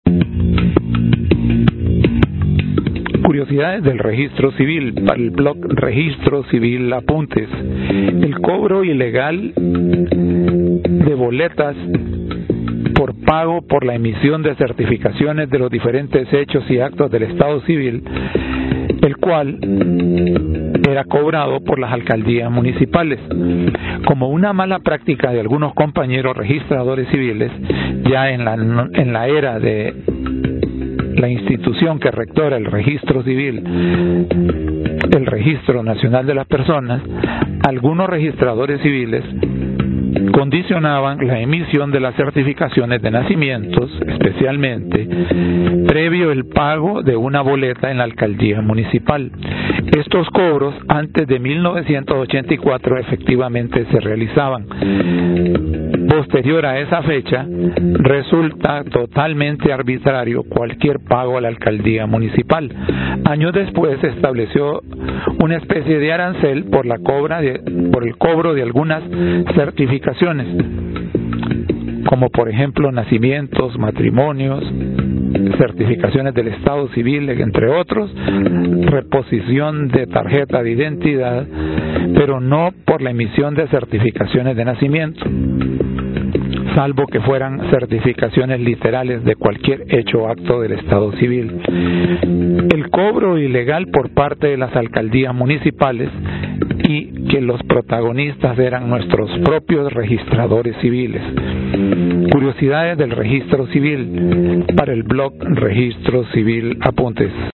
Curiosidades del registro civil, para el blog Registro Civil Apuntes. El cobro ilegal de boletas por pago por la emisión de certificaciones de los diferentes hechos y actos del Estado civil, el cual era cobrado por las alcaldías municipales. Como una mala práctica de algunos compañeros registradores civiles, ya en la era de la institución que rectora el registro civil, el Registro Nacional de las Personas, algunos registradores civiles condicionaban la emisión de las certificaciones de nacimientos, especialmente, previo el pago de una boleta en la alcaldía municipal. Estos cobros antes de 1984 efectivamente se realizaban. Posterior a esa fecha, resulta totalmente arbitrario cualquier pago a la alcaldía municipal. Años después se estableció una especie de arancel por el cobro de algunas certificaciones, como por ejemplo nacimientos, matrimonios, certificaciones del Estado civil, entre otros, reposición de tarjeta de identidad, pero no por la emisión de certificaciones de nacimiento, salvo que fueran certificaciones literales de cualquier hecho o acto del Estado civil. El cobro ilegal por parte de las alcaldías municipales, y que los protagonistas eran nuestros propios registradores civiles. Curiosidades del registro civil, para el blog Registro Civil Apuntes.